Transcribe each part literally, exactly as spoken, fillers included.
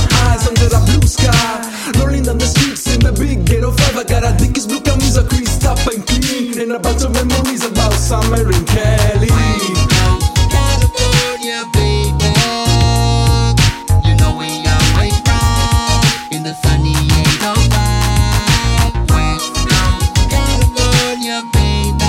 eyes under a blue sky. Rolling down the streets in the big ghetto five. I got a Dickies blue camisa, creased up and clean, and a bunch of memories about summer in Cali. California, baby, you know we always rock in the sunny eight oh five. West Coast, California, baby,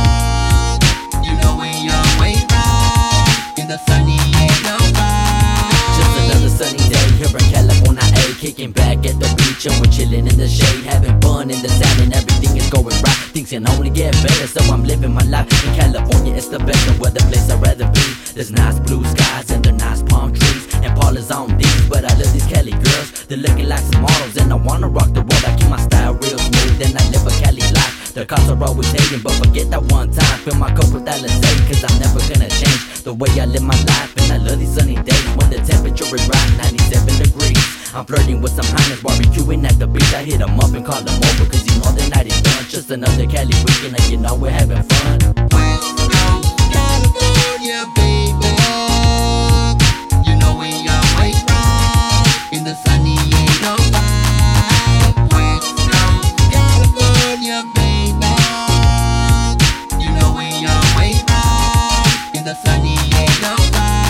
you know we always rock in the sunny eight oh five. Just another sunny day here in California, A. Kicking back at the beach and we're chilling in the shade, having fun in the sand and everything is going right. Things can only get better, so I'm living my life in California. It's the best, no other place I'd rather be. There's nice blue skies and the nice palm trees and parlors on these, but I love these Cali girls. They're looking like some models and I wanna rock the world. I keep my style real smooth and I live a Cali life. The cops are always hating, but forget that one time. Fill my cup with Alizé, cause I'm never gonna change the way I live my life. And I love these sunny days when the temperature is right, ninety-seven degrees. I'm flirting with some highness, barbecuing at the beach. I hit them up and call them over, cause you know the night is done. Just another Cali weekend and you know we're having fun. West Coast, California, baby, you know we always rock in the sunny eight oh five. West Coast, California, baby, you know we always rock in the sunny eight oh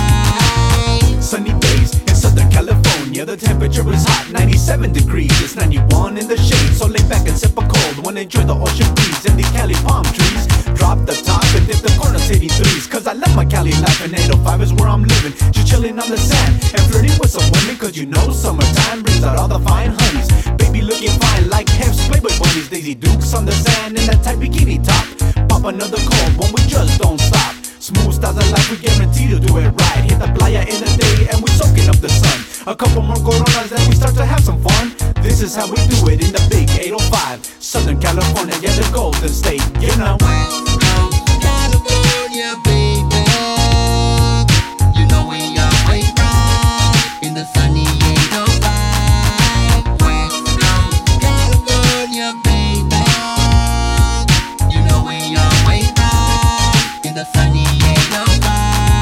five. Sunny days in Southern California, the temperature is hot, ninety-seven degrees. It's ninety-one in the shade, so lay back and sip a cold. Wanna enjoy the ocean breeze and the Cali palm trees. Drop the top and dip the corners eighty-threes, cause I love my Cali life and eight oh five is where I'm living. Just chilling on the sand and flirting with some women, cause you know summertime brings out all the fine honeys. Baby looking fine like Hemp's Playboy bunnies. Daisy Dukes on the sand in that tight bikini top. Pop another cold one, we just don't stop. Smooth styles of life, we guarantee to do it right. Hit the playa in the day and we soaking up the sun. A couple more coronas and we start to have some fun. This is how we do it in the big eight oh five. Southern California, yeah, the Golden State, you know. West Coast, California, baby, you know we always rock in the sunny eight oh five. West Coast, California, baby, you know we always rock in the sunny eight oh five.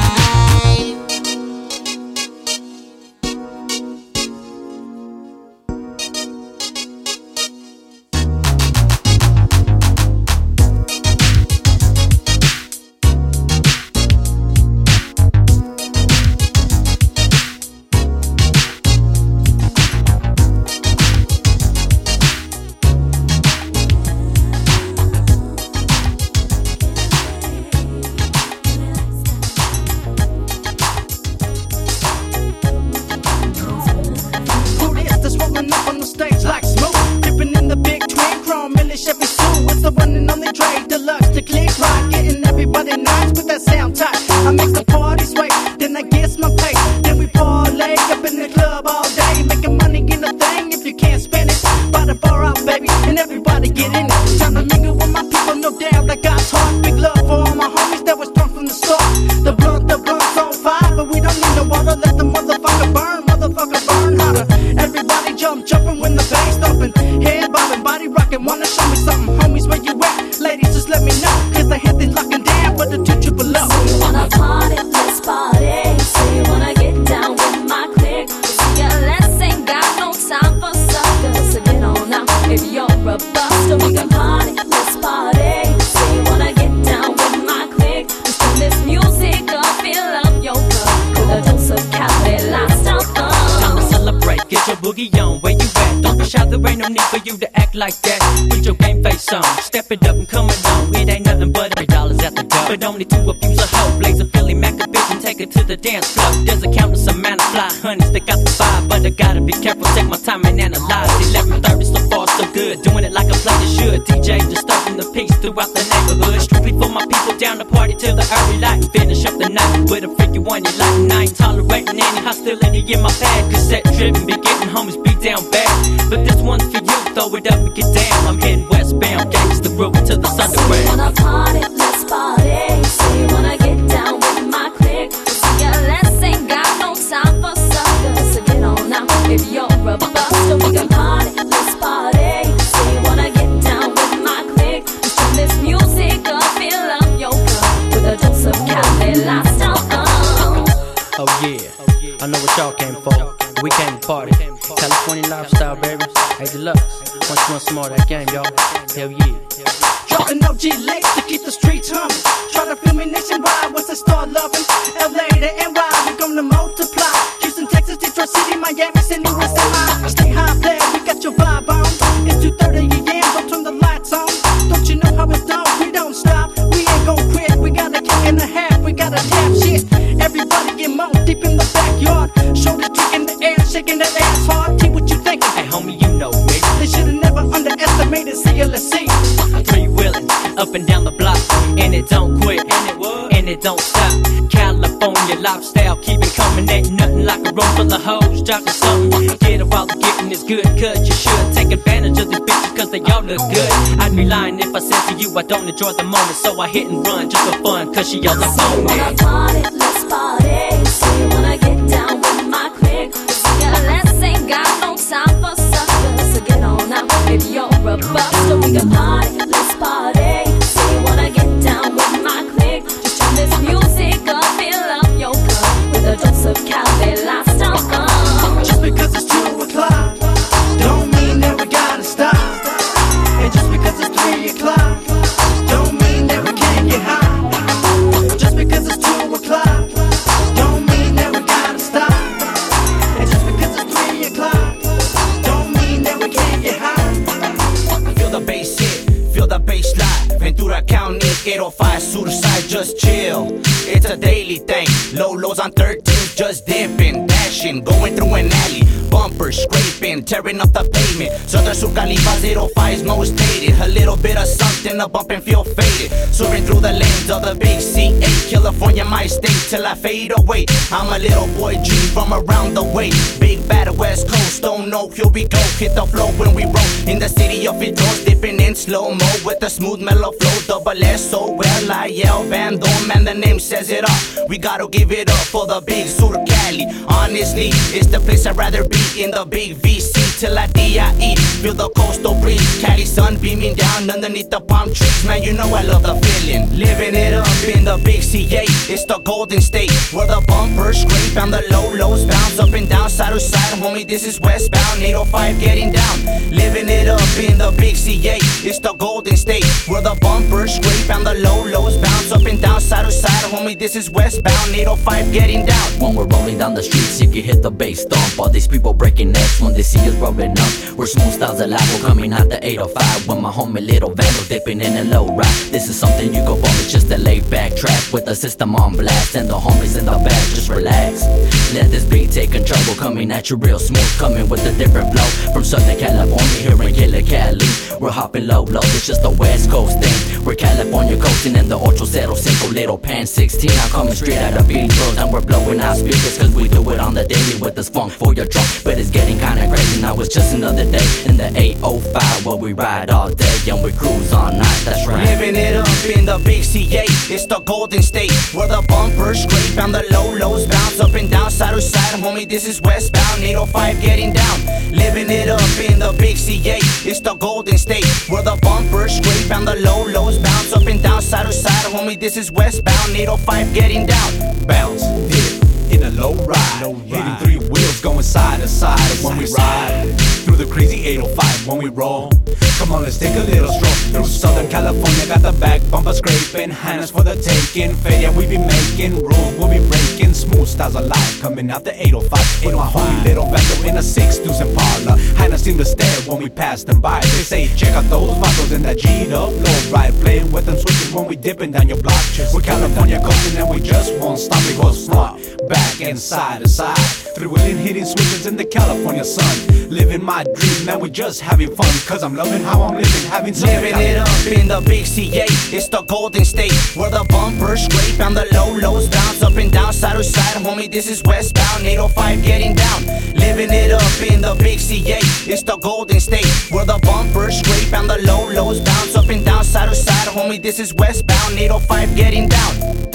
I make the party sway, then I get my pay. Then we parlay up in the club all day, making money in the thing if you can't spend it. Buy the bar out, baby, and everybody get in it. Time to mingle with my people, no doubt I got heart. Big love for all my homies that was strong from the start. The blunt, the blunt's on fire, but we don't need no water. Let the motherfucker burn, motherfucker burn hotter. Everybody jump, jumping when the bass thumping. Head bobbing, body rocking, wanna show me something. Homies, where you at? Ladies, just let me know, cause the head they locking down for the two triple O. So you wanna party, let's party. So you wanna get down with my clique. C L S ain't got no time for suckers, so get on out if you're a buster. We can party, let's party. So you wanna get down with my clique. Just turn this music up, fill up your cup with a dose of Cali lifestyle fun. Time to celebrate, get your boogie on. Where you at? Don't be shy, there ain't no need for you to act like that. Put your game face on, step it up and come along. It ain't nothing but three dollars at the door, but only to abuse a hoe. Blaze a Philly Mac a bitch and take it to the dance floor. There's a countless amount of fly honeys that got the vibe, but I gotta be careful, take my time and analyze. eleven thirty so far so good, doing it like a player should. D J disturbing the peace throughout the neighborhood. Strictly for my people down the party till the early light. Finish up the night with a freaky one you like. And I ain't tolerating any hostility in my pad. Cassette driven, be getting homies beat down bad. But this one's for you, throw it up and get down. I'm heading westbound, gangsta groove to the So you underground. wanna party, let's party. So you wanna get down with my clique. C L S ain't got no time for suckers, so get on out if you're a buster. We can party, let's party. So you wanna get down with my clique. Just turn this music up, fill up your cup with a dose of Cali lifestyle fun. Oh yeah, I know what y'all came for. We came to party. California lifestyle, baby. Hey, Deluxe. Once you want some more of that game, y'all. Hell yeah. Dropping O G lace to keep the streets humming. Try to feel me nationwide once I start loving. L A to N Y, we gonna multiply. Houston, Texas, Detroit City, Miami, Saint Louis, and I. Stay high, player, we got your vibe on. It's two thirty a m, don't turn the lights on. Don't you know how it's done? We don't stop. We ain't gon' quit. We got a kick and a half. We got a half shit. Everybody get more deep in the backyard. Shoulders kick in the air, shaking that ass hard. T, what you thinking? Hey, homie, you know me. They should've never underestimated C L S C. Three wheeling up and down the block, and it don't quit, and it would, and it don't stop. California lifestyle, keep it coming. Ain't nothing like a room full of hoes dropping something. Get it while the getting is good, cause you should take advantage of these bitches, cause they all look good. I'd be lying if I said to you I don't enjoy the moment, so I hit and run just for fun, cause she all up on Wanna me. party, let's party. Say you wanna get down with my clique. C L S ain't got no time for suckers, so get on out if you're a buster. We can party, let's party. Say you wanna get down with my clique. Just turn this music up, fill up your cup with a dose of Cali lifestyle fun. Just because it's two o'clock, don't mean that we gotta stop. And just because it's three o'clock, don't mean that we can't get high. Just because it's two o'clock, don't mean that we gotta stop. And just because it's three o'clock, don't mean that we can't get high. Feel the bass hit, feel the bass slide. Ventura County, eight oh five Suicide, just chill. It's a daily thing. Low lows on thirteens, just dipping, dashing, going through an alley. Bumpers scraping, tearing up the pavement. Southern Sur Califa, oh five's most dated. A little bit of something, a bump and feel faded. Soaring through the lanes of the big C eight. California, my state, till I fade away. I'm a little boy G from around the way. Big bad West Coast, don't know, here we go. Hit the flow when we roll. In the city of Fitros, dipping in slow-mo with a smooth mellow flow. Double S O L I L Bando, man, the name says it all. We gotta give it up for the big Sur Cali. Honestly, it's the place I'd rather be, in the big V C till I D I E. Feel the coastal breeze, Cali sun beaming down underneath the palm trees. Man, you know I love the feeling. Living it up in the big C eight. It's the Golden State, where the bumpers scrape and the low lows bounce up and down, side to side. Homie, this is westbound, eight oh five getting down. Living it up in the big C eight. It's the Golden State, where the bumpers scrape and the low lows bounce up and down, side to side. Homie, this is westbound, eight oh five getting down. When we're rolling down the streets, you can hit the bass thump. All these people breaking necks when they see us rolling up. We're smooth styles alive, we're coming out the eight oh five. With my homie Little Vandal dipping in a low ride. This is something you go for, it's just a laid back track with the system on blast and the homies in the back. Just relax, let this beat take control. We're coming at you real smooth, coming with a different flow. From Southern California here in Killer Cali, we're hopping low low, it's just a West Coast thing. We're California coasting in the Ocho Cero Cinco Little Pan sixteen. I'm coming straight out of Beach Road and we're blowing out speakers, cause we do it on the daily with this funk for your trunk. But it's getting kinda crazy now, it's just another day in the eight oh five where we ride all day and we cruise all night, that's right. Living it up in the big C eight. It's the Golden State, where the bumpers scrape and the low lows bounce up and down, side to side. Homie, this is westbound, eight oh five getting down. Living it up in the big C eight. It's the Golden State, where the bumpers scrape and the low lows bounce up and down, side to side. Homie, this is westbound, eight oh five getting down. Bounce, dip, in a low ride, low ride. Hitting three wheels going side to side when we ride through the crazy eight oh five when we roll. Come on, let's take a little stroll through Southern California. Got the back bumper scraping, hands for the taking. Failure, we be making rules, we'll be breaking. Smooth styles alive, coming out the eight oh five. With my homie Little Vandal in a six deuce Impala. Hands seem to stare when we pass them by. They say, check out those vatos in that G'd up low ride. Playing with them switches when we dipping down your block. We're California coasting and we just won't stop. We go smart, back and side to side. Three wheeling, hitting switches in the California sun. Living my dream, man, we just having fun. Cause I'm loving how I'm living, having some Living it up in the big C eight. It's the Golden State, where the bumpers scrape and the low lows bounce up and down, side to side. Homie, this is westbound, eight oh five getting down. Living it up in the big C eight. It's the Golden State, where the bumpers scrape and the low lows bounce up and down, side to side. Homie, this is westbound, eight oh five getting down.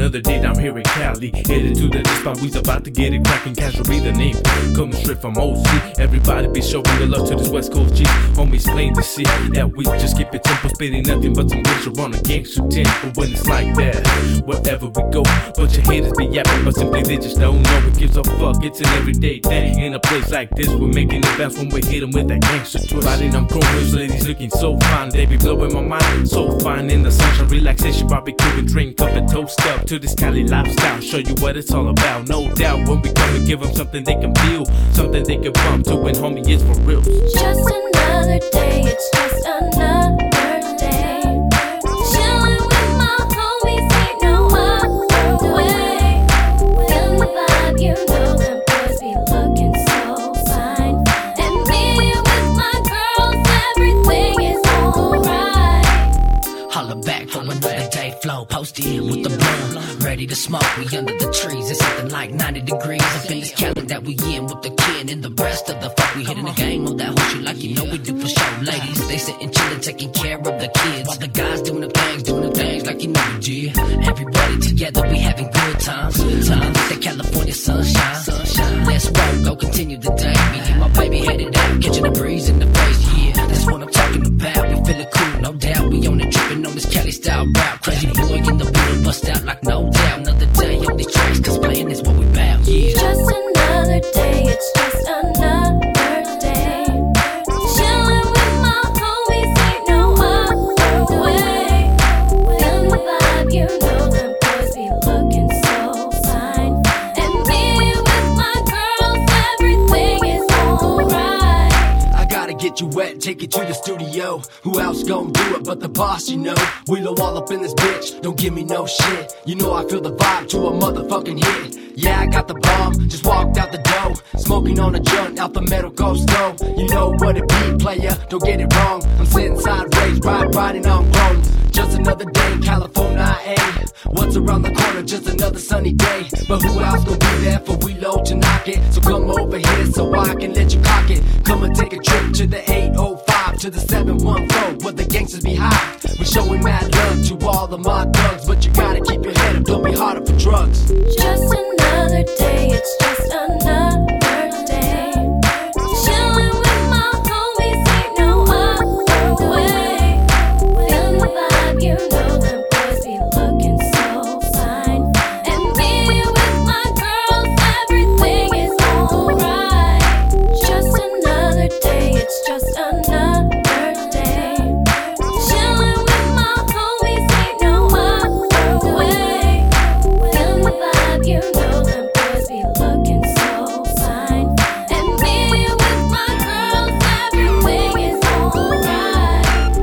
another day down here in Cali. Headed to the spot, we's about to get it crackin'. Casual be the name, coming straight from O C. Everybody be showing the love to this West Coast G. Homies plain to see that we just keep it simple, spitting nothing but some gangster on a gangster tin. But when it's like that, wherever we go, bunch of haters be yapping, but simply they just don't know. It gives a fuck, it's an everyday thing. In a place like this, we're making it bounce when we hit them with that gangster twist. Riding on chrome wheels, ladies looking so fine, they be blowing my mind. So fine in the sunshine, relaxation, barbecue and drink up and toast up to this Cali lifestyle. Show you what it's all about, no doubt. When we come and give them something they can feel, something they can bump to when homie is for real. Just another day, it's just another day. Chillin' with my homies, ain't no other way. Feel the vibe, you know them boys be looking so fine. And me with my girls, everything is alright. Holla back for another day, flow posted in with the bloom, ready to smoke. We under the trees, it's something like ninety degrees up in this Cali that we in with the kid and the rest of the fuck. We hitting the game on that whole shit like you know we do for show. Ladies, they sitting chillin', taking care of the kids, while the guys doing the things, doing the things like you know we did. Everybody together, we having good times, good times. The California sunshine, sunshine. Let's roll, go continue the day. Me and my baby headed out, catching a breeze in the face. Yeah, that's what I'm talking about. We feeling cool, no doubt. We on it, tripping on this Cali style route. Crazy boy in the booty, bust out like no doubt. Another day on these tracks, cause playing is what we bout. Yeah. Just another day, it's just another day. Chillin' with my homies, ain't no other way. Feel the vibe, you know them boys be looking so fine. And me with my girls, everything is alright. I gotta get you wet, take you to the studio. Who else gon' do it but the boss, you know? We low all up in this bitch, don't give me no shit. You know I feel the vibe to a motherfucking hit. Yeah, I got the bomb, just walked out the door. Smoking on a joint out the metal ghost though. You know what it be, player, don't get it wrong. I'm sitting sideways, ride, riding on chrome. Just another day in California, eh? What's around the corner, just another sunny day. But who else gon' be there for we load to knock it? So come over here so I can let you cock it. Come and take a trip to the eight oh five, to the seven one four, where the gangsters be high. We're showing mad love to all the my thugs, but you gotta keep your head up, don't be harder for drugs. Just another day, it's just another day. Chillin' with my homies, ain't no other way. Feel the vibe, you know them boys be looking so fine. And me with my girls, everything is alright. Just another day, it's just another day. Chillin' with my homies, ain't no other way. Feel the vibe, you know them boys be looking so fine. And me with my girls, everything is alright.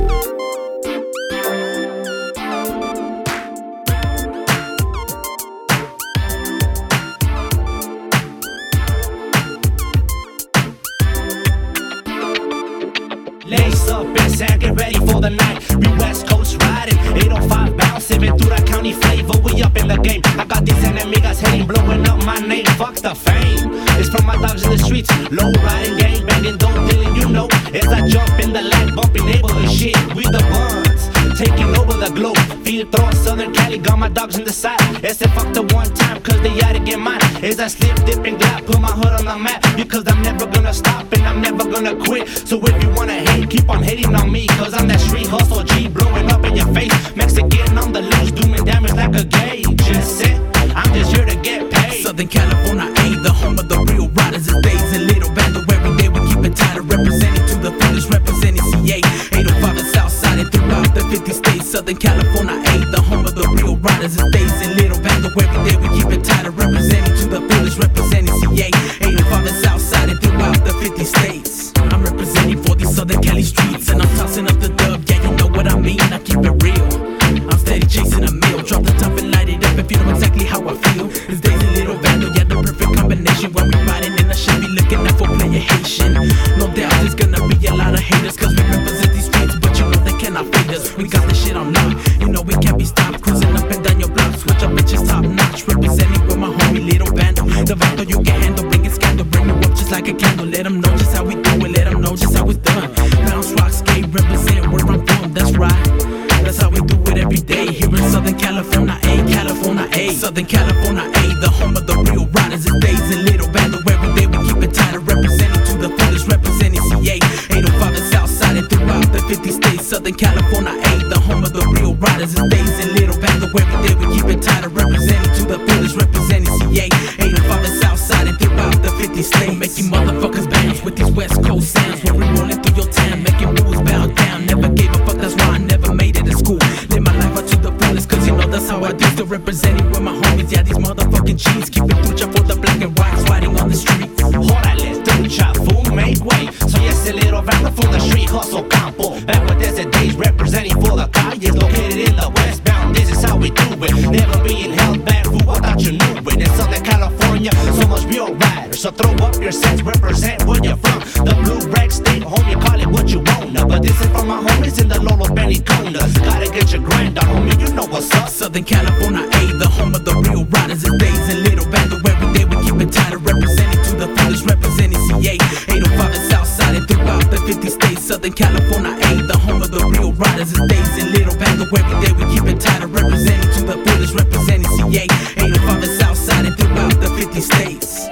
Lace up and sag, get ready for the night. We West Coast riding, eight oh five bouncing, Ventura County flavor, we up in the game. I got these enemigas hating, blowing up my name, fuck the fame. It's from my dogs in the streets, low riding, gang banging, dope dealing, you know. As I jump in the line, bumping neighborhood shit, we the ones, taking over the globe. Feel throwing Southern Cali, got my dogs in the side. It's a fuck the one time, cause they gotta get mine. As I slip, dip, and glide, put my hood on the map. Because I'm never gonna stop and I'm never gonna quit. So if you wanna hate, keep on hating on me. Cause I'm that street hustle G, blowing up in your face. Mexican on the loose, doing damage like a gauge. Just sit, I'm just here to get paid. Southern California, A, the home of the real riders. It's days in Little Bando. Every day we keep it tighter, representing to the fullest, representing C A. eight oh five and Southside and throughout the fifty states. Southern California, A, the home of the real riders. It's days in Little Bando. Every day we keep it tighter, representing to the fullest, representing C A. eight oh five and Southside and throughout the fifty states. I'm representing for these Southern Cali streets, and I'm tossing up the dub. Yeah, you know what I mean. I keep it real. I'm steady chasing a meal. Drop the top and light it up if you know exactly how I feel. It's days in Little Bando, yeah, the perfect combination. When we riding in a Chevy, looking out for player Haitian. No doubt there's gonna be a lot of haters, cause we represent these streets, but you know they cannot fade us. We got this shit on lock, you know we can't be stopped. Cruising up and down your block, switch up bitches top notch. Representing with my homie Little Bando. The Vato you can handle, bring it scandal, bring you up just like a candle. Let them know just how we do it, let them know just how it's done. Bounce, rock, skate, represent where I'm from, that's right. That's how we do it every day here in Southern California, A, California, A. Southern California, A, the home of the real riders. It's days in Little Bando. Every day we keep it tighter, representing to the fullest, representing C A. eight oh five and Southside and throughout the fifty states. Southern California, A, the home of the real riders. It's days in Little Bando. Every day we keep it tighter, representing to the fullest, representing C A. eight oh five and Southside and throughout the fifty states. Making motherfuckers bounce with these West Coast sounds. When we rolling through your town, making rules bow down. Never gave a fuck, that's why I never made it to school. Live my life out to the fullest, cause you know that's how I do. Still representing with my homies, yeah, these motherfucking G's. Keep it trucha for the black and whites riding on the street. Órale, trucha, fool, make way. Soy ese little rapper from the street hustle campo. Back with desert days, representing for the calles. Located in the westbound, this is how we do it. Never being held back, fool, I thought you knew it. In Southern California, so much real riders. So throw up your sets, represent where you're from. The blue rag state, homie, call it what you wanna. But this is for my homies in the Lolo Benny Kona. Gotta get your grind on, homie, you know what's up. Southern California, A, the home of the real riders. It's days in Little Bando. Every day we keep it tighter, representing to the fullest, representing C A. eight oh five and Southside and throughout the fifty states. Southern California, A, the home of the real riders. It's days in Little Bando. Every day we keep it tighter, representing to the fullest, representing C A. eight oh five and Southside and throughout the fifty states.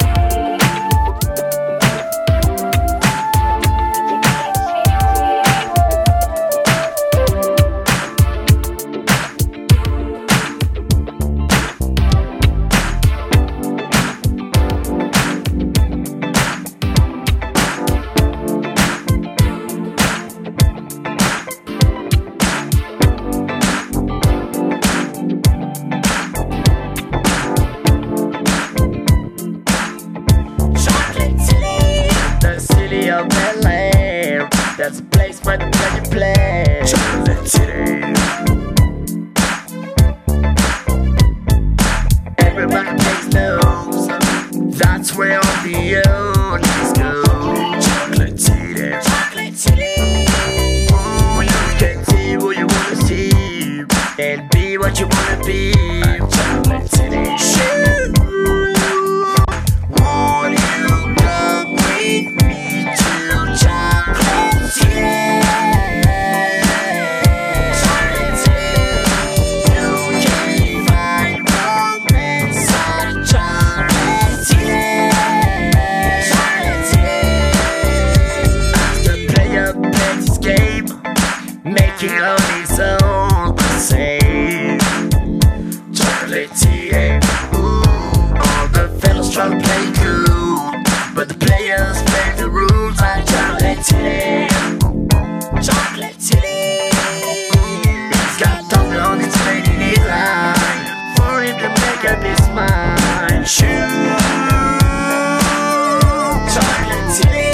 That's a place where the money play. Chocolate City. Everybody takes notes. That's where all the oldies go. Chocolate City. Chocolate City. Ooh, you can see what you wanna see and be what you wanna be. Chocolate City. Shoot. Won't you come with me to Chocolate City? Making all his own the same. Chocolate tea, ooh. All the fellas try to play cool, but the players play the rules like chocolate tea. Chocolate tea. He's got Tommy on his plate in his line for him to make up his mind. Shoot, chocolate tea.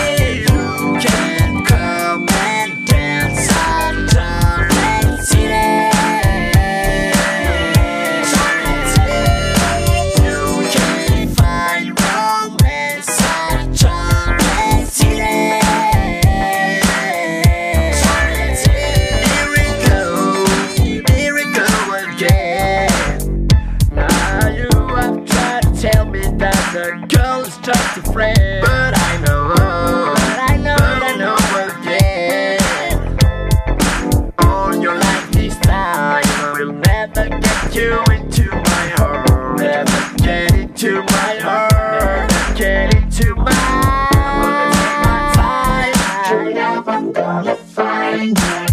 The girl is just a friend, but I know, but I know, but I know again. All your life this time, I will never get you into my heart. Never get into my heart. Never get into my heart. I'm gonna take my time. Sure enough, I'm gonna find you.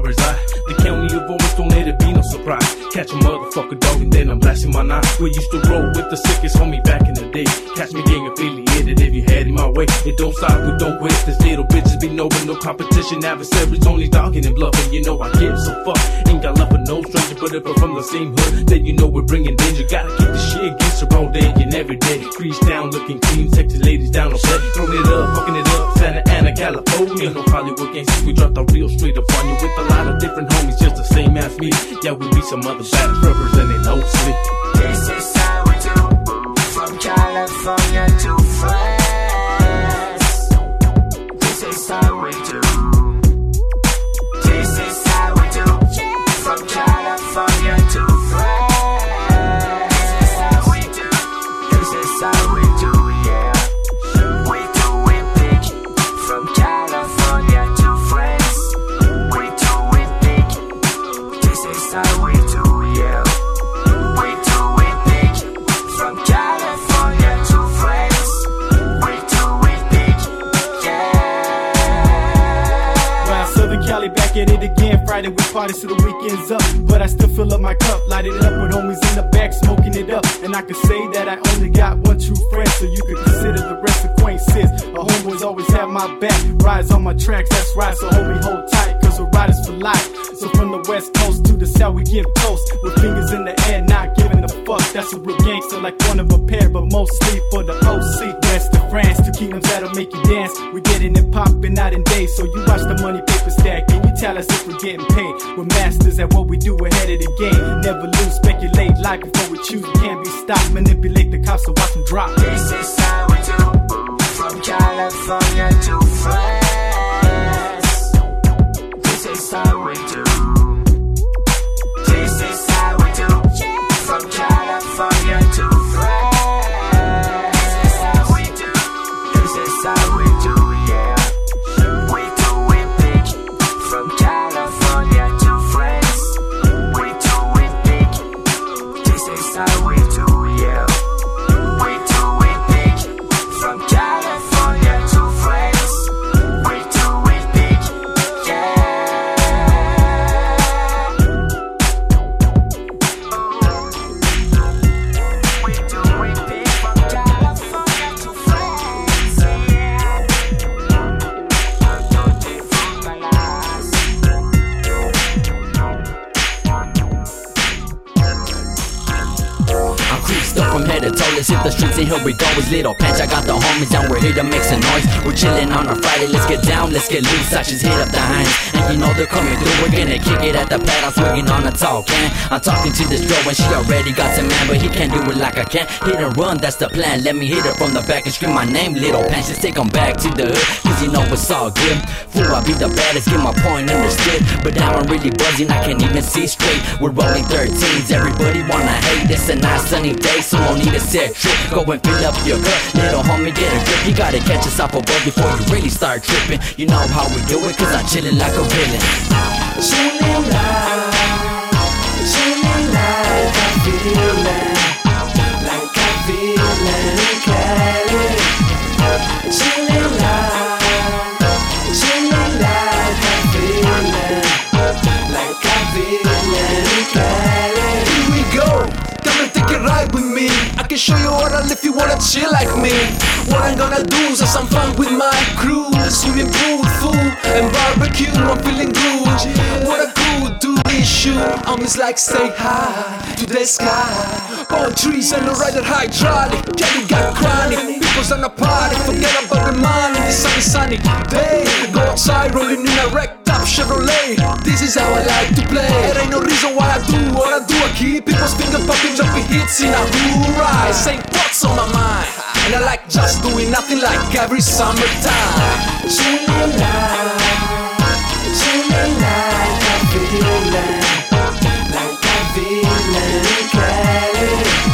reside. The county of Orange, don't let it be no surprise. Catch a motherfucker dog and then I'm blasting my nine. We used to roll with the sickest homie back in the day. Catch me gang affiliated if you had it my way. It don't stop, we don't quit. This little bitches be knowing no competition. Adversaries only dogging and bluffing. You know I give so fuck. Ain't got love for no stranger, but if we're from the same hood, then you know we're bringing danger. Gotta keep the shit gangster all day and every day. Crease down, looking clean, sexy ladies down on play. Throwing it up, fucking it up, Santa Ana, California. No Hollywood gangsters, we drop the real straight up on you. With a lot of different homies, just the same as me. Yeah, we be some other baddest representing no sleep. This is how we do, from California to France. This is how we do. This is how we do, from California to France. This is how we do. This is how we do, yeah. We do it big, from California to France. We do it big. This is how we do, yeah. We do it big, from California to France. We do it big, yeah. Wow, Southern Cali back at it again. Friday we party till the weekend's up, but I still fill up my cup, lighting it up with homies in the back, smoking it up. And I can say that I only got one true friend, so you could consider the rest acquaintances. A homeboys always have my back, rides on my tracks, that's right. So homie, hold tight, cause we're riders for life. So from the west coast to the south, we give toast with fingers in the air, not giving a fuck. That's a real gangster, like one of a pair, but mostly for the O C. West of France, two kingdoms that'll make you dance. We're getting it poppin' out in days, so you watch the money paper stack and you tell us if we're getting paid. We're masters at what we do, ahead of the game. Never lose, speculate life before we choose. We can't be stopped, manipulate the cops, so watch them drop. This is how we do, from California to France. This is how we do. This is how we do, from California to France. This is how we do. This is how we do, yeah. We do it big, from California to France. We do it big. This is how we do, yeah. We do it big, from California to France. We do it big, yeah. We do it big, from California to France, yeah. I'm creased up from head to toe, let's hit the streets and here we go. It's Little Panch, I got the homies and we're here to make some noise. We're chillin' on a Friday, let's get down, let's get loose. I just hit up the hinds, and you know they're coming through. We're gonna kick it at the pad, I'm swinging on a tall can. I'm talking to this girl and she already got some man, but he can't do it like I can. Hit and run, that's the plan, let me hit her from the back and scream my name. Little Panch, let's take 'em back to the hood, cause you know it's all good. Fool, I be the baddest, get my point understood. But now I'm really buzzing, I can't even see straight. We're rolling thirteens, everybody wanna hate. It's a nice sunny day, so no need a set trip. Go and fill up your cup, little homie, get a grip. You gotta catch us off a buzz before you really start tripping. You know how we do it, cause I'm chillin' like a villain. Chillin' like, chillin' like a villain, like a villain in Cali. Chillin' like, chillin' like a villain, like a villain in Cali. Here we go, come and take a ride with me. I can show you what I live if you wanna chill like me. What I'm gonna do is have some fun with my crew. Swimming pool, food, and barbecue. I'm feeling good. What a cool do issue. I'm just like say hi to the sky. Palm trees and a rider hydraulic. Kelly got chronic. People's on a party. Forget about the money. This sunny, sunny day. Go outside rolling in a wrecked up Chevrolet. This is how I like to play. There ain't no reason why I do what I do. I keep people's finger popping, jumping hits in a hoorah. Same thoughts on my mind. And I like just doing nothing like every summertime. Chillin' like, chillin' like a villain, like a villain in Cali.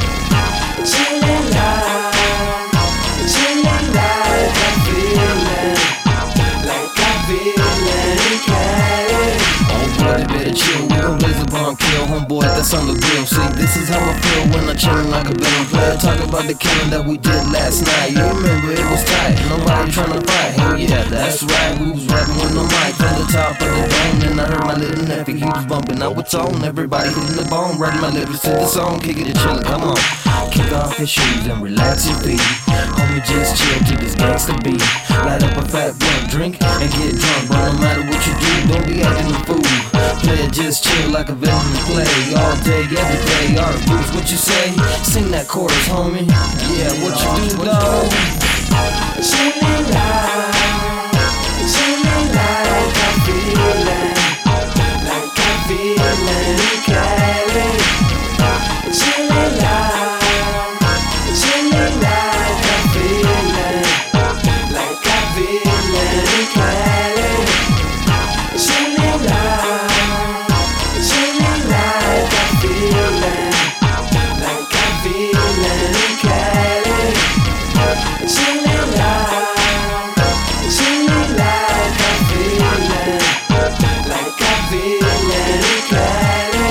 Chillin' like, chillin' like a villain, like a villain in Cali. Oh, brother, better chill, we gon' blaze a bomb kill. Homeboy at the that's on the grill. See, this is how I feel when I'm chillin' like a villain player. Talk about the killing that we did last night. You remember it was tight, nobody tryna fight. Hell yeah, that's right, we was rapping with no mic from the top of the dome. And I heard my little nephew, he was bumping out with tone. Everybody hitting the bone, writing my lyrics to the song. Kick it and chillin', come on. Kick off your shoes and relax your feet. Homie, just chill to this gangsta beat. Light up a fat blunt, drink and get drunk. But no matter what you do, don't be acting a fool. Play it, just chill like a villain to play. All day, every day, all boots, what you say? Sing that chorus, homie. Yeah, what you do, dog? Chillin' like, chillin' like I feel it, like I feel it in Cali. Chillin' like, chillin' like I feel it, like I feel it in Cali. Chillin' like, chillin' like I feel it, like I feel it in Cali. Chillin' like, chillin' like I feel it, like I feel it in Cali.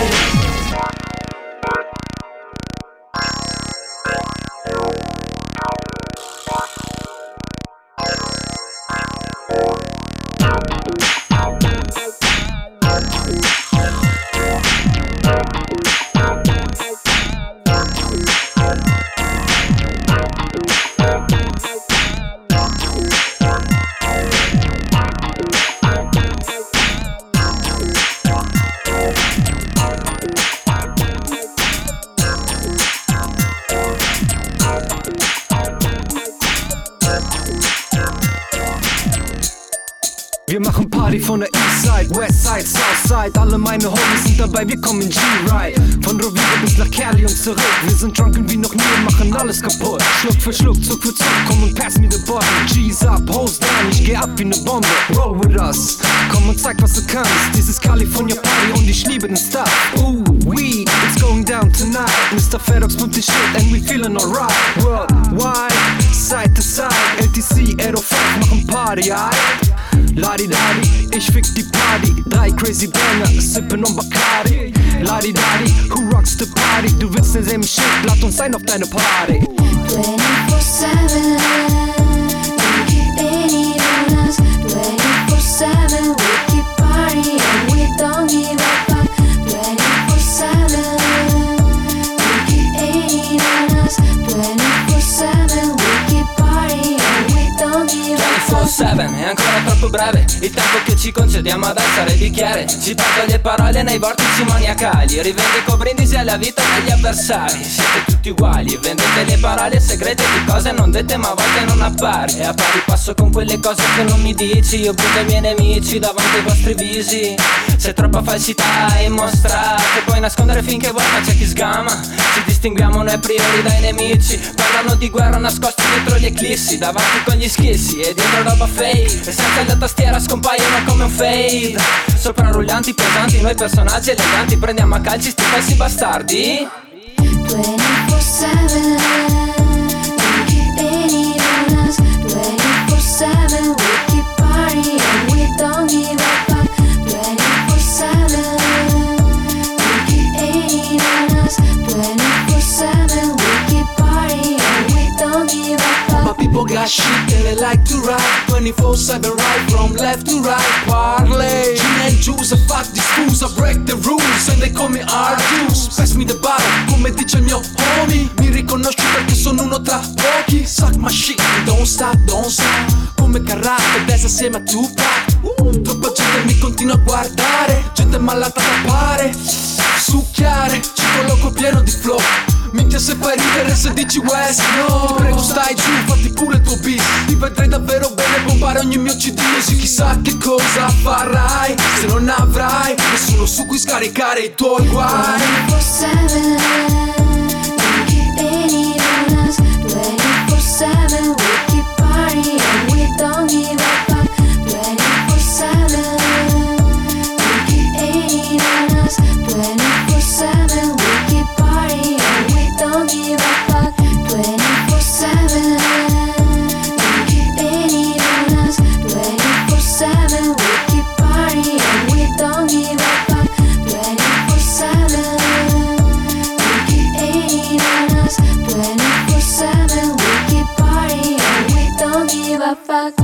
Wir machen Party von der Eastside, Westside, Southside. Alle meine Homies sind dabei, wir kommen G-Ride. Von Rovira bis nach Cali und zurück. Wir sind drunken wie noch nie und machen alles kaputt. Schluck für Schluck, Zug für Zug, komm und pass mir the button. G's up, Hoes down, ich geh ab wie ne Bombe. Roll with us, komm und zeig was du kannst. Dieses California Party und ich liebe den Stuff. Ooh, weed, it's going down tonight. Mister Fedox pumpt die shit and we feeling alright. Worldwide, side to side, L T C, acht null fünf machen Party, aight? Ladi-Dadi, ich fick die Party. Drei crazy Banger, sippen on Bacardi. Ladi-Dadi, who rocks the party? Du willst denselben Shit, lad uns ein auf deine Party. twenty-four seven, we keep it on us. twenty-four seven, we keep party and we don't give a fuck. twenty-four seven, we keep it on us. twenty-four seven, we keep party and we don't give a fuck. ventiquattro sette è ancora troppo breve il tempo che ci concediamo ad alzare bicchiere. Ci perdo le parole nei vortici maniacali. Rivendico brindisi alla vita degli avversari. Siete tutti uguali, vendete le parole segrete di cose non dette ma a volte non appari. E a pari passo con quelle cose che non mi dici. Io butto i miei nemici davanti ai vostri visi. C'è troppa falsità in mostra che puoi nascondere finché vuoi ma c'è chi sgama. Ci distinguiamo noi a priori dai nemici. Parlano di guerra nascosti dietro gli eclissi. Davanti con gli schizzi e dietro roba fake. E senza la tastiera scompaiono come un fade. Sopra rullanti pesanti, noi personaggi eleganti. Prendiamo a calci sti falsi bastardi. twenty-four seven, we keep it on us. twenty-four seven, we keep party and we don't give a fuck. twenty-four seven, we keep it on us. twenty-four seven, we keep party and we don't give a fuck. My people got shit and they like to ride twenty-four seven, right from left to right. Parlay, gin and juice, I fuck these fools, I break the rules and they call me R-Juice. Pass me the bottle, come dice il mio homie. Mi riconosci perché sono uno tra pochi. Suck my shit, don't stop, don't stop. Come Carrasco, Dez assieme a Tupac. uh, Troppa gente mi continua a guardare. Gente malata da pare. Succhiare, ci colloco pieno di flow. Minchia se fai ridere se dici West, no. Ti prego stai giù, fatti pure il tuo beat. Ti vedrei davvero bene bombare ogni mio C D. Sì, chissà che cosa farai se non avrai nessuno su cui scaricare i tuoi guai. twenty-four seven, we keep it on us. twenty-four seven, we keep party and we don't give a fuck. twenty-four seven, we keep it on us. twenty-four seven, we keep party and we don't give a fuck. twenty-four seven, we keep it on us. twenty-four seven, we keep party and we don't give a fuck. twenty-four seven. fuck, fuck.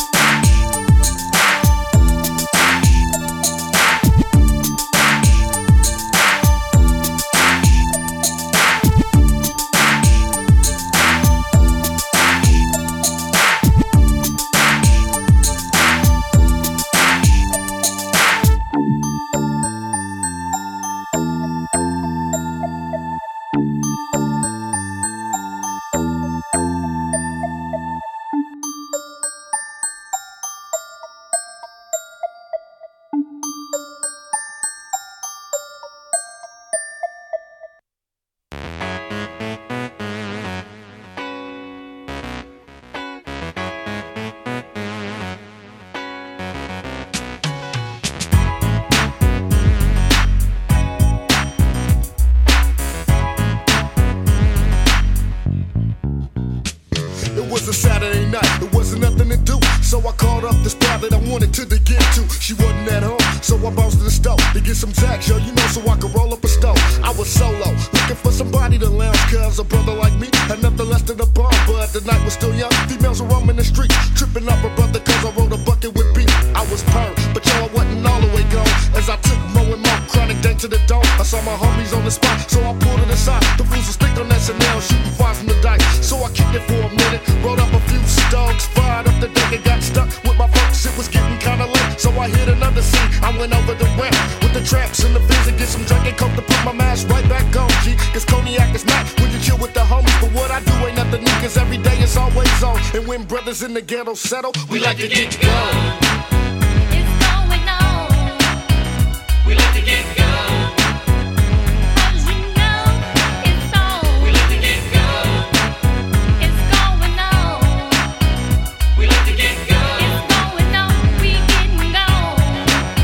was a Saturday night, there wasn't nothing to do, so I called up this spot that I wanted to dig into. She wasn't at home, so I bounced to the stove to get some Zach, yo, you know, so I could roll up a stove. I was solo, looking for somebody to lounge, cause a brother like me had nothing less than a bomb, but the night was still young. Females were roaming the streets, tripping up a brother cause I rode a bucket with beef. I was perm, but yo, I wasn't all the way gone. As I took more and more chronic dank to the dome, I saw my homies on the spot, so I pulled it aside. The fools was thick on S N L, shooting fires from the dice. So I kicked it for a minute, rolled up a few stones, fired up the deck and got stuck with my folks. It was getting kinda late, so I hit another scene. I went over the ramp with the traps and the fins and get some drink and coke to put my mask right back on, G. Cause cognac is not when you chill with the homies, but what I do ain't nothing new, cause every day it's always on. And when brothers in the ghetto settle, we like to get gone. We like to get gone. Cause you know it's on. We like to get gone. It's going on. We like to get gone. It's going on. We getting gone.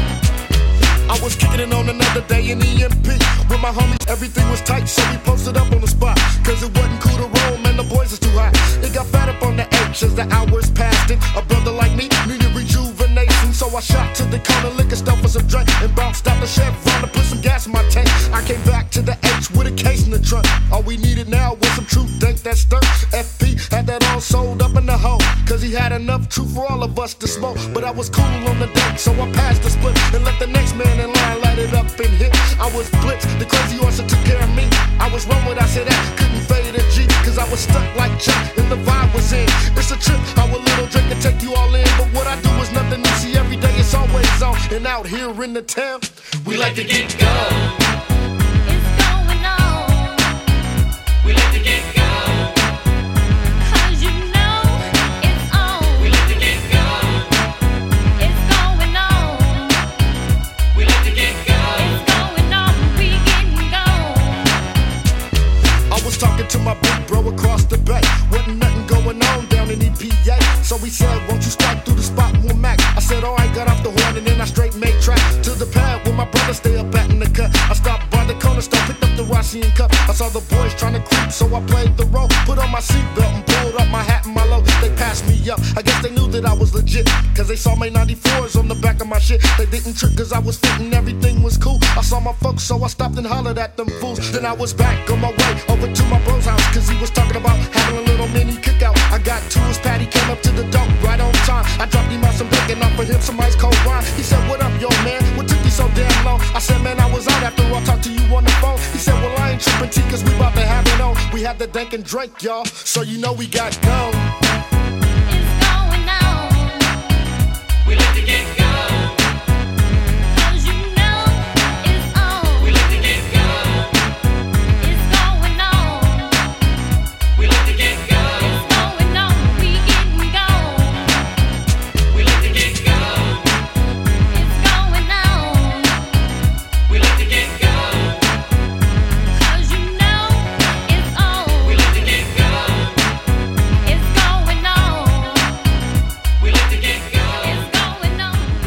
I was kicking it on another day in E M P with my homies. Everything was tight, so we posted up on the spot. Cause it wasn't cool to roll, man, the boys is too hot. It got fat up on the H as the hours passed it. A brother like me needed rejuvenation, so I shot to the corner liquor store for some drink and bounced out the Chevron to put some gas in my tank. I came back to the H with a case in the trunk. All we needed now was some truth, think that stunk. F P had that all sold up in the hole, cause he had enough truth for all of us to smoke. But I was cool on the deck, so I passed the split and let the next man in line light it up and hit. I was blitzed, the crazy horse that took care of me. I was wrong with I said that, couldn't fade a G, cause I was stuck like Chuck and the vibe was in. It's a trip, how a little drink can take you all in, but what I do is nothing new. See, every day it's always on, and out here in the town, we like to get gone. It's going on. We like to get gone. Cause you know it's on. We like to get gone. It's going on. We like to get gone. It's going on. We getting gone. I was talking to my big bro across the bay. Wasn't nothing going on down in E P A. So he said, won't you strike through the spot with Mac? I said, alright, got off the horn and then I straight made track to the pad where my brother stay up at in the cut. I stopped by the corner store, picked up the Rossian cup. I saw the boys trying to creep, so I played the role. Put on my seatbelt and pulled up my hat and my low. They passed me up, I guess they knew that I was legit, cause they saw my ninety-fours on the back of my shit. They didn't trip cause I was fitting, everything was cool. I saw my folks, so I stopped and hollered at them fools. Then I was back on my way over to my bro's house, cause he was talking about having a little mini cookout. I got to his pad, he came up to the dope right on time. I dropped him out some bacon, offered him some ice cold wine. He said, what up, yo, man? What took you so damn long? I said, man, I was out after I talked to you on the phone. He said, well, I ain't tripping, T, cause we about to have it on. We had the dank and drink, y'all, so you know we got gone. It's going on. We like to get gone. Cause you know it's on. We like to get gone. It's going on. We like to get gone. It's going on. We getting gone. We like to get gone. It's going on. We like to get gone. Cause you know it's on. We like to get gone. It's going on. We like to get gone. It's going on.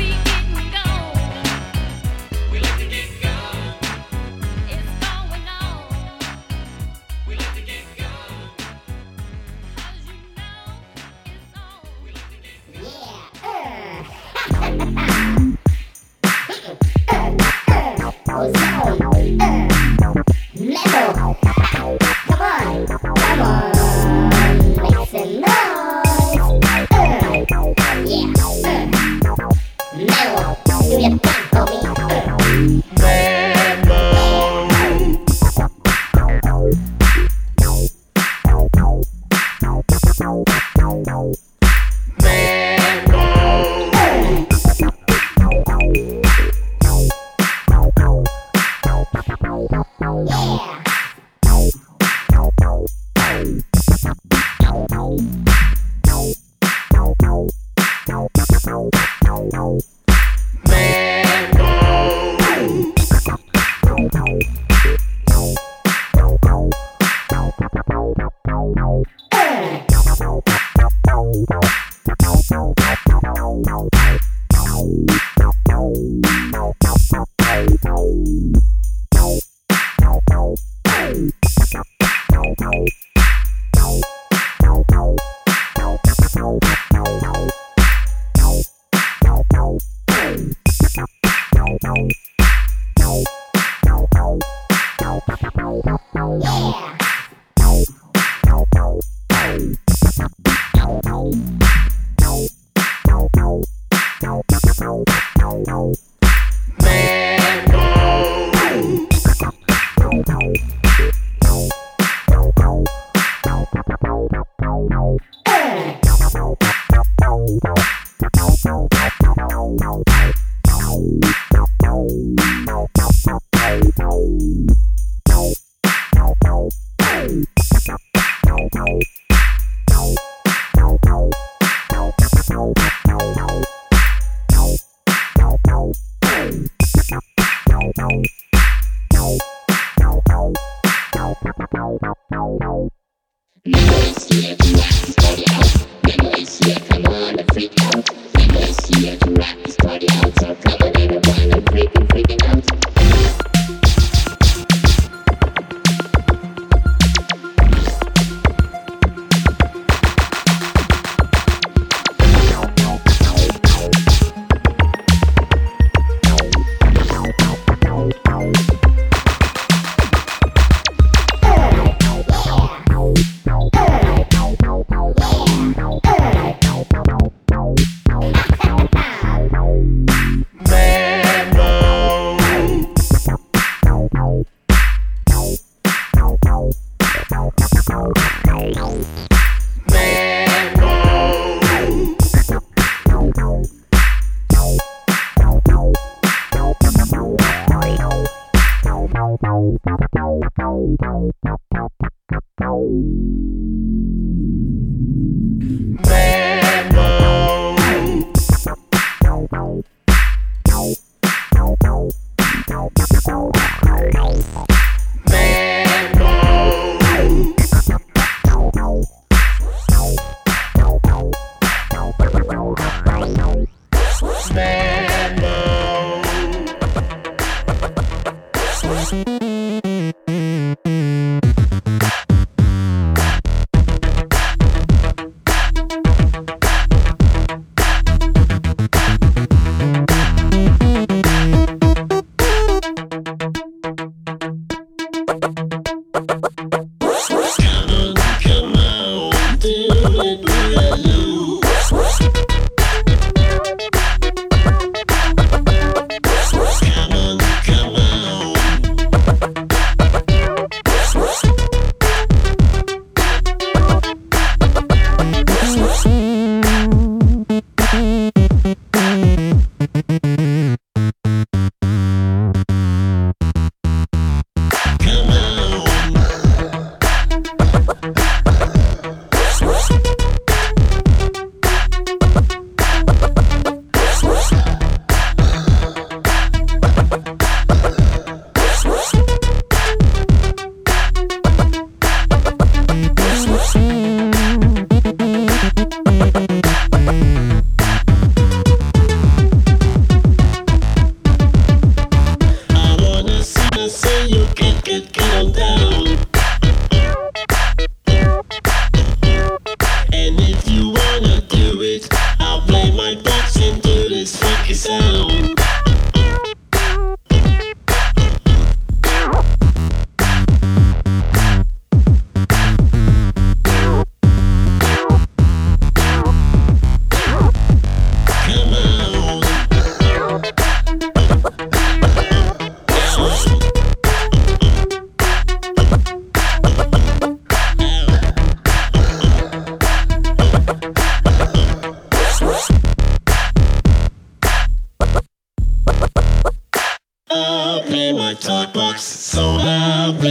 I'll play my talk box, so I'll play my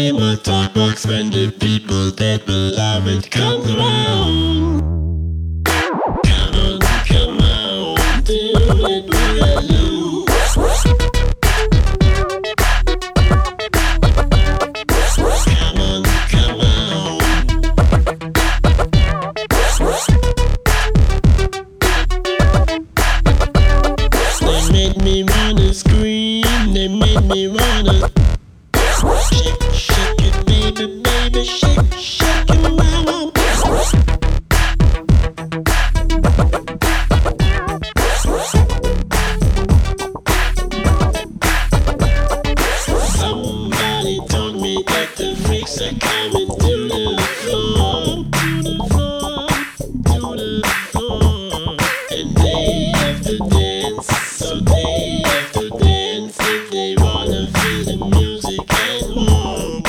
talk box when the people that will love it comes around. Come on, come on, do it with you. Come on, come on. They made me wanna scream, they made me wanna shake, shake it, baby, baby, shake, shake it, mama. Somebody told me that the freaks are coming to the floor, to the floor, to the floor, and they have to dance, so they have to dance if they wanna feel the music and more.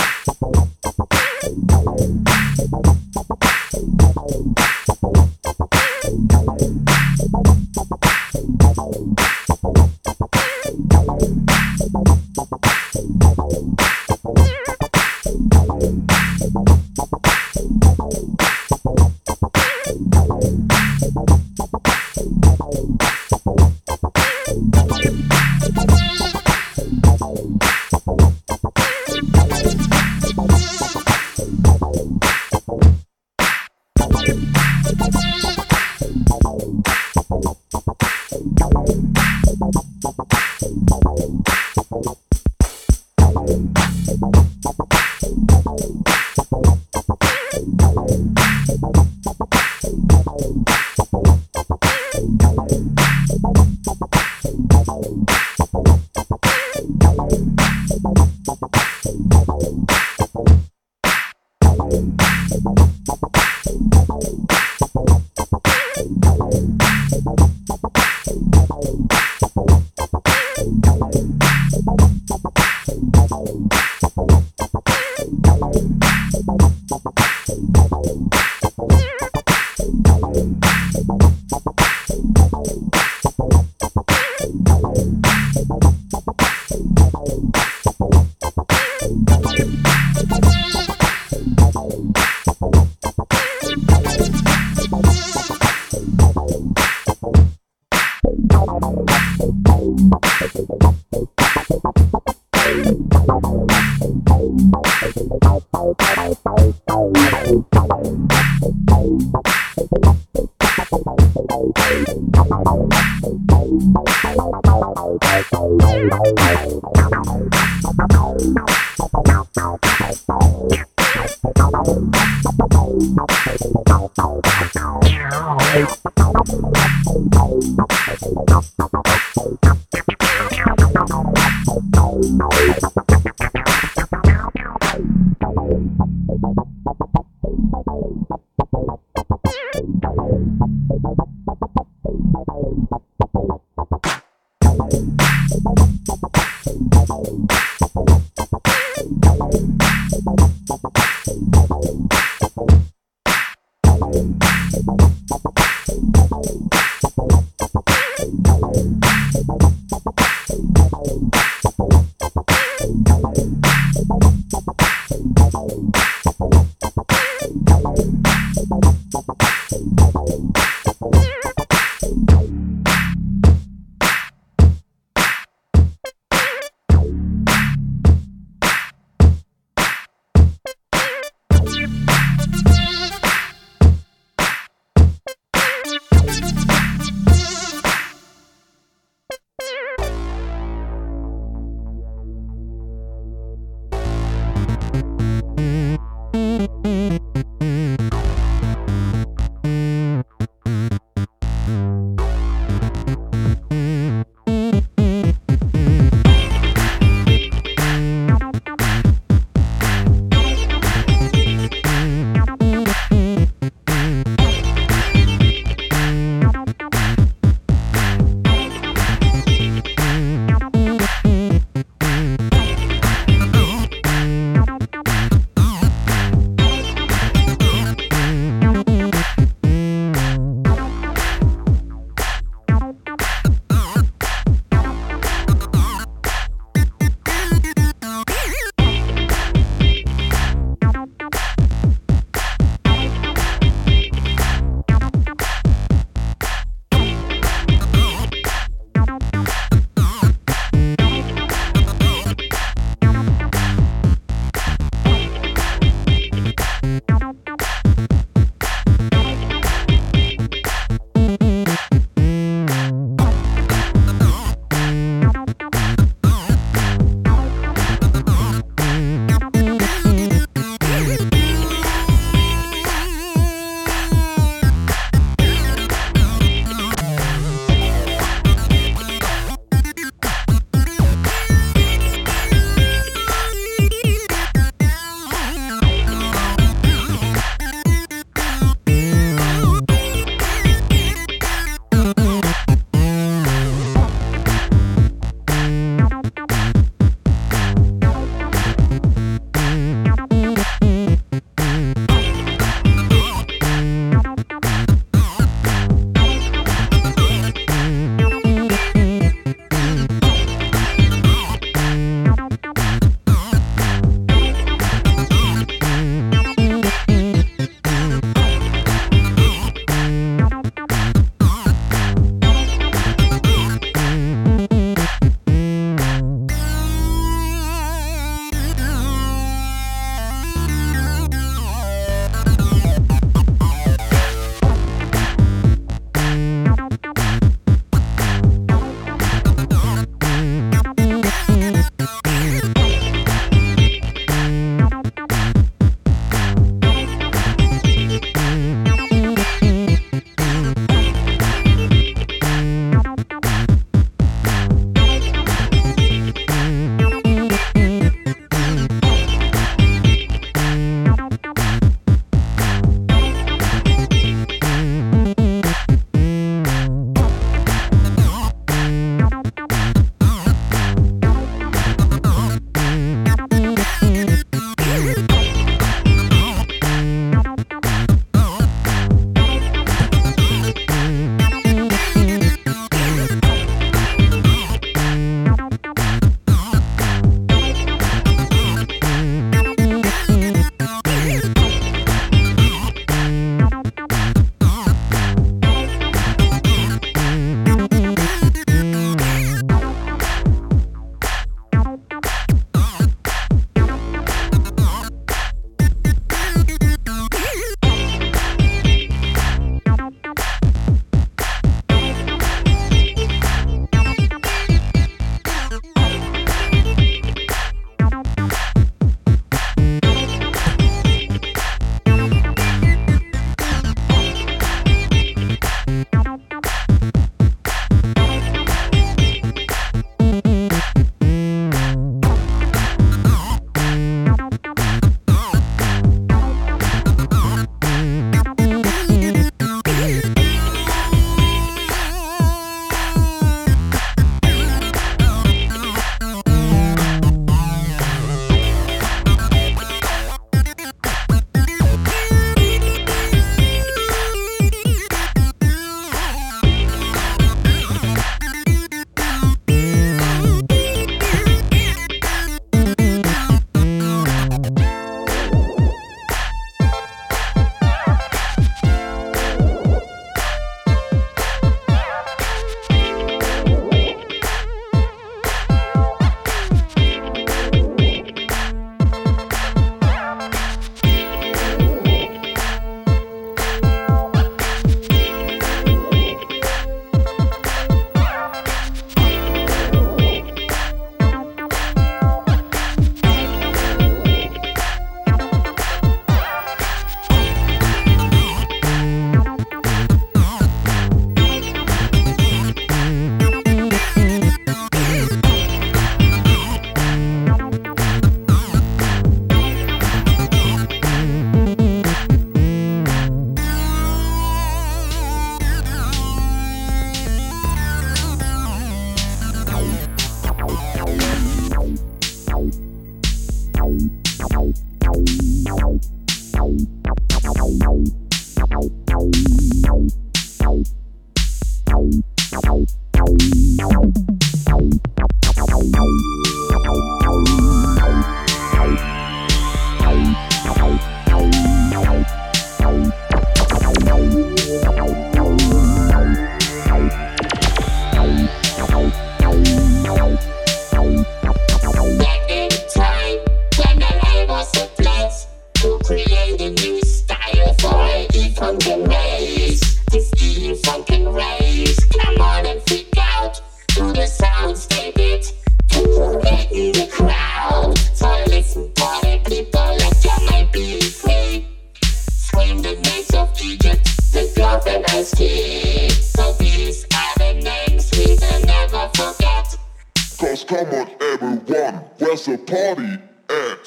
Cause come on everyone, where's the party at?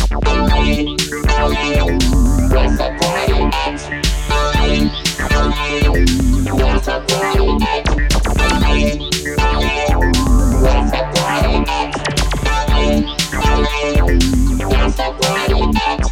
Where's the party at? Where's the party at? Where's the party at? Where's the party at?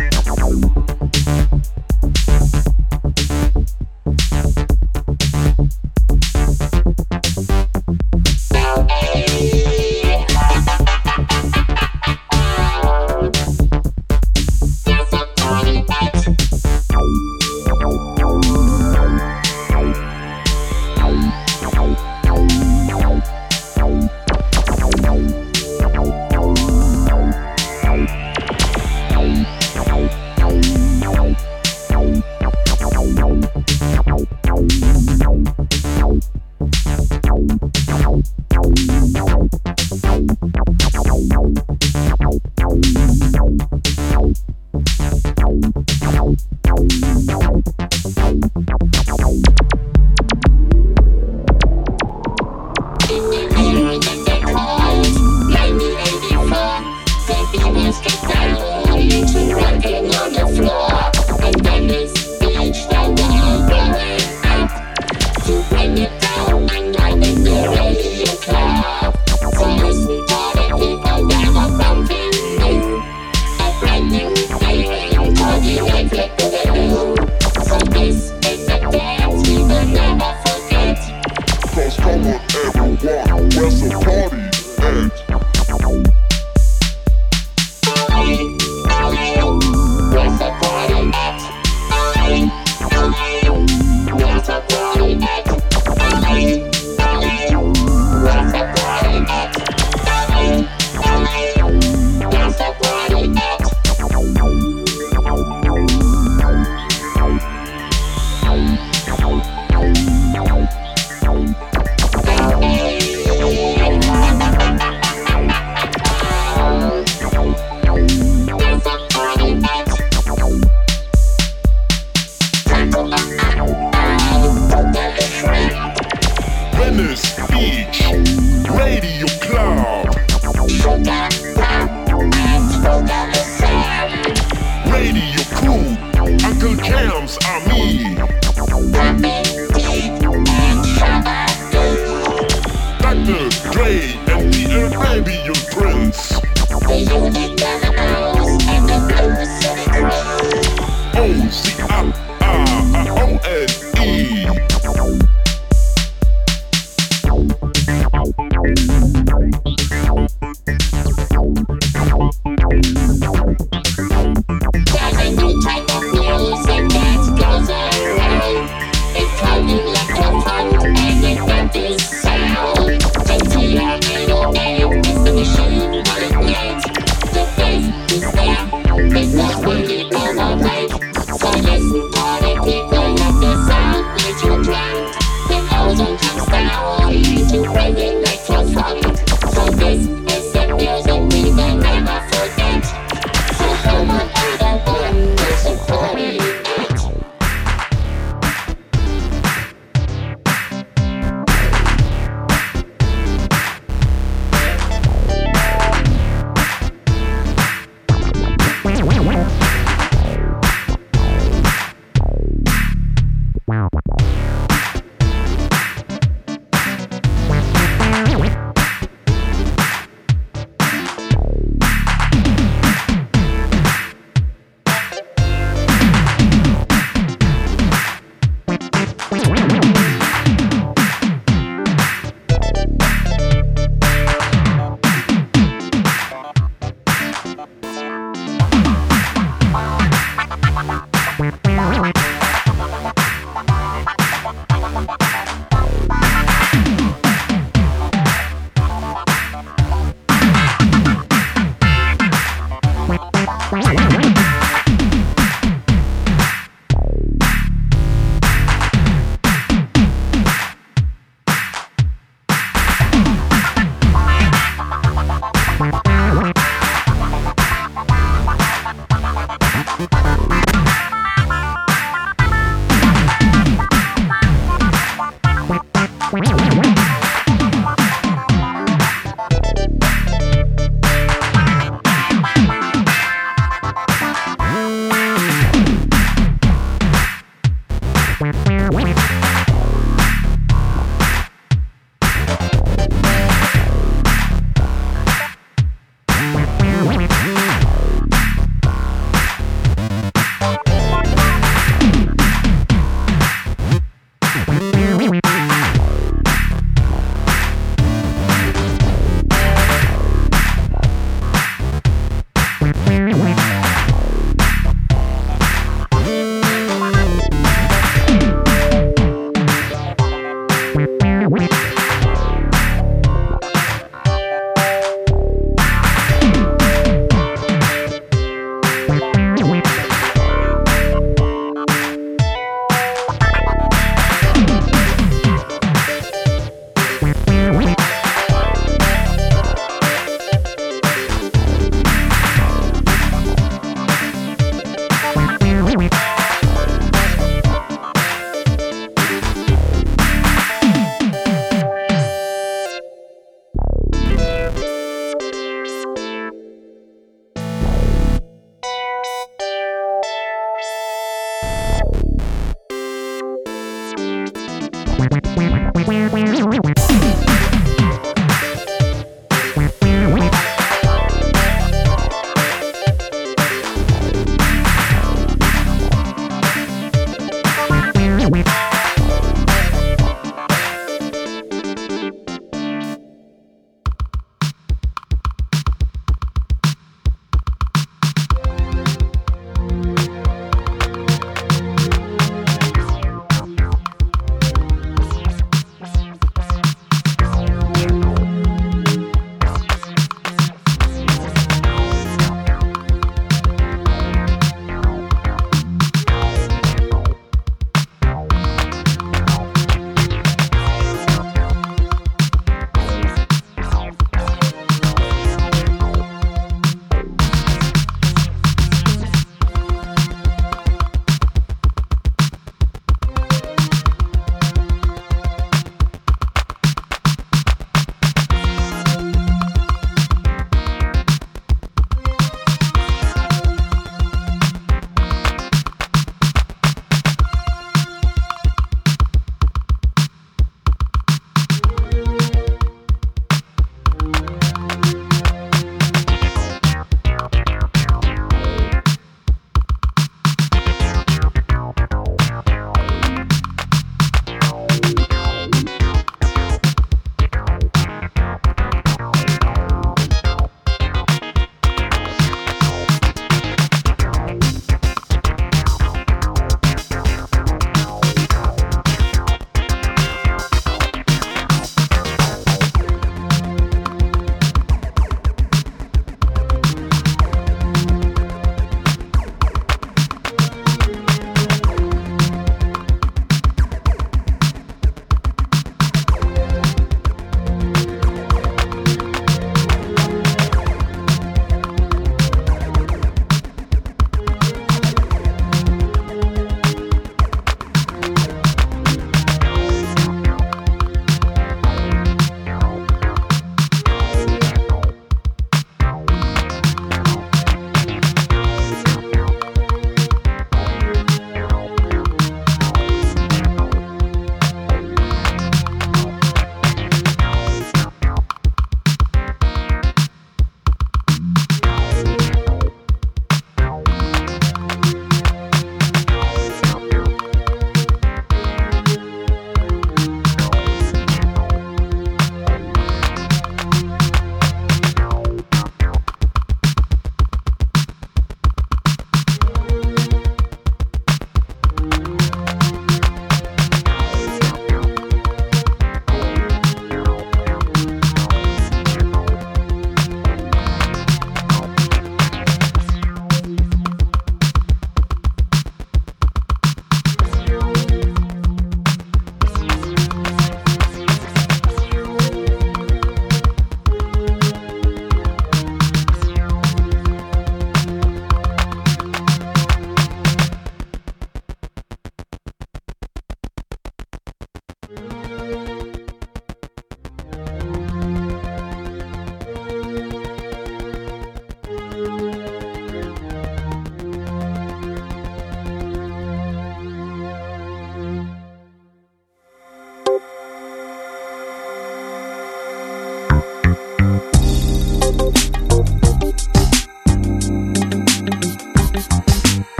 O C R R O N E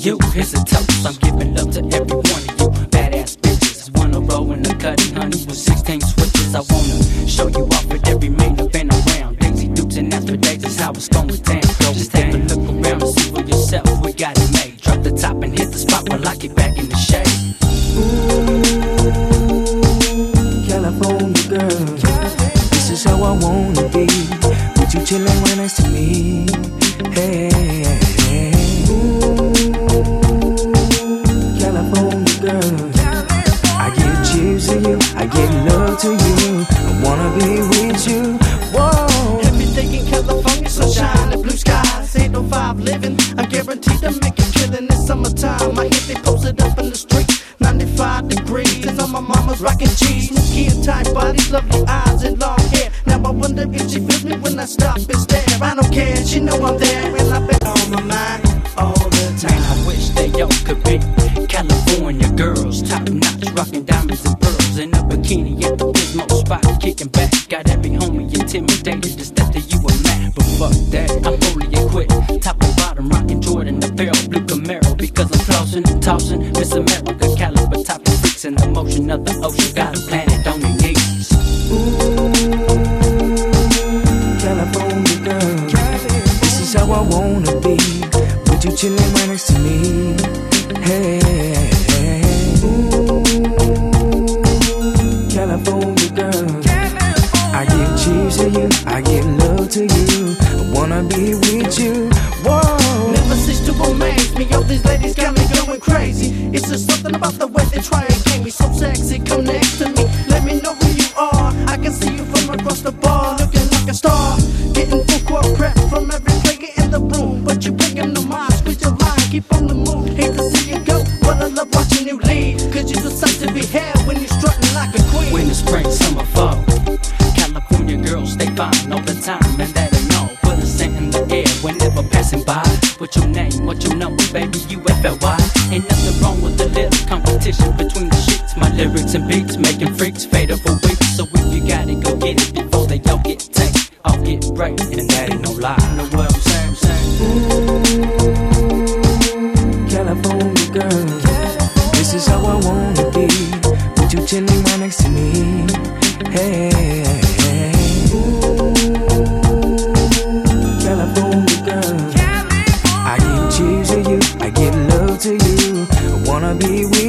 you. Here's a toast, I'm giving love to every one of you. Badass bitches, wanna roll in the cutting, honey, with sixteen switches. I wanna show you off with every main event around. Daisy Dukes and after days is how it's going down. Just take a look around and see for yourself, we got it made. Drop the top and hit the spot while I get back in the shade. California girl, this is how I wanna be. With you chillin' right next to me. Hey, hey. Ooh, California girl, I give cheers to you, I give love to you. I wanna be with you. Whoa. Every day in California, sunshine and blue skies. eight oh five living, I'm guaranteed to make a killing. It's summertime, I hear they posted up in the street. ninety-five degrees, and all my mama's rocking cheese. Sneaky and tight bodies, lovely eyes and long hair. Now I wonder if she feels me when I stop and stare. I don't care, she know I'm there, and I've been on my mind all the time. Man, I wish they all could be California girls, top notch, rocking diamonds and pearls in a bikini at the Pismo spot, kicking back. Got every homie intimidated to step to you a mad, but fuck that, I'm fully equipped. Top and bottom, rocking Jordan apparel, blue Camaro, because I'm flossing and tossing Miss America caliber, top of freaks in the motion of the ocean. Got a planet on your knees. Ooh, California girl, this is how I wanna be. With you chillin' right next to me. Hey, hey. Ooh, California girl, I give cheers to you, I give love to you. I wanna be with you. Whoa. Never cease to amaze me, all these ladies got me going crazy. It's just something about the way they try and game me. So sexy, come next to me, let me know who you are. I can see you from across the bar, looking like a star. Getting full court prep from every player in the room. But you bring him to mind, squeeze your line, keep on the move. Hate to see you go, but I love watching you lead. Cause you the sight to be had when you're strutting like a queen. Winter, spring, summer, fall, California girls, they fine all the time, and that ain't all. Put a scent in the air whenever passing by. What's your name, what's your number, baby, U F L Y. Ain't nothing wrong with the little competition between the sheets. My lyrics and beats making freaks fade for weeks. So if you got it, go get it before they all get taken. I'll get right, and that ain't no lie. Know what I'm saying, I'm saying. Ooh, California girl, this is how I wanna be. With you chilling right next to me. Hey, hey. Ooh, California girl, I give cheers to you, I give love to you. I wanna be with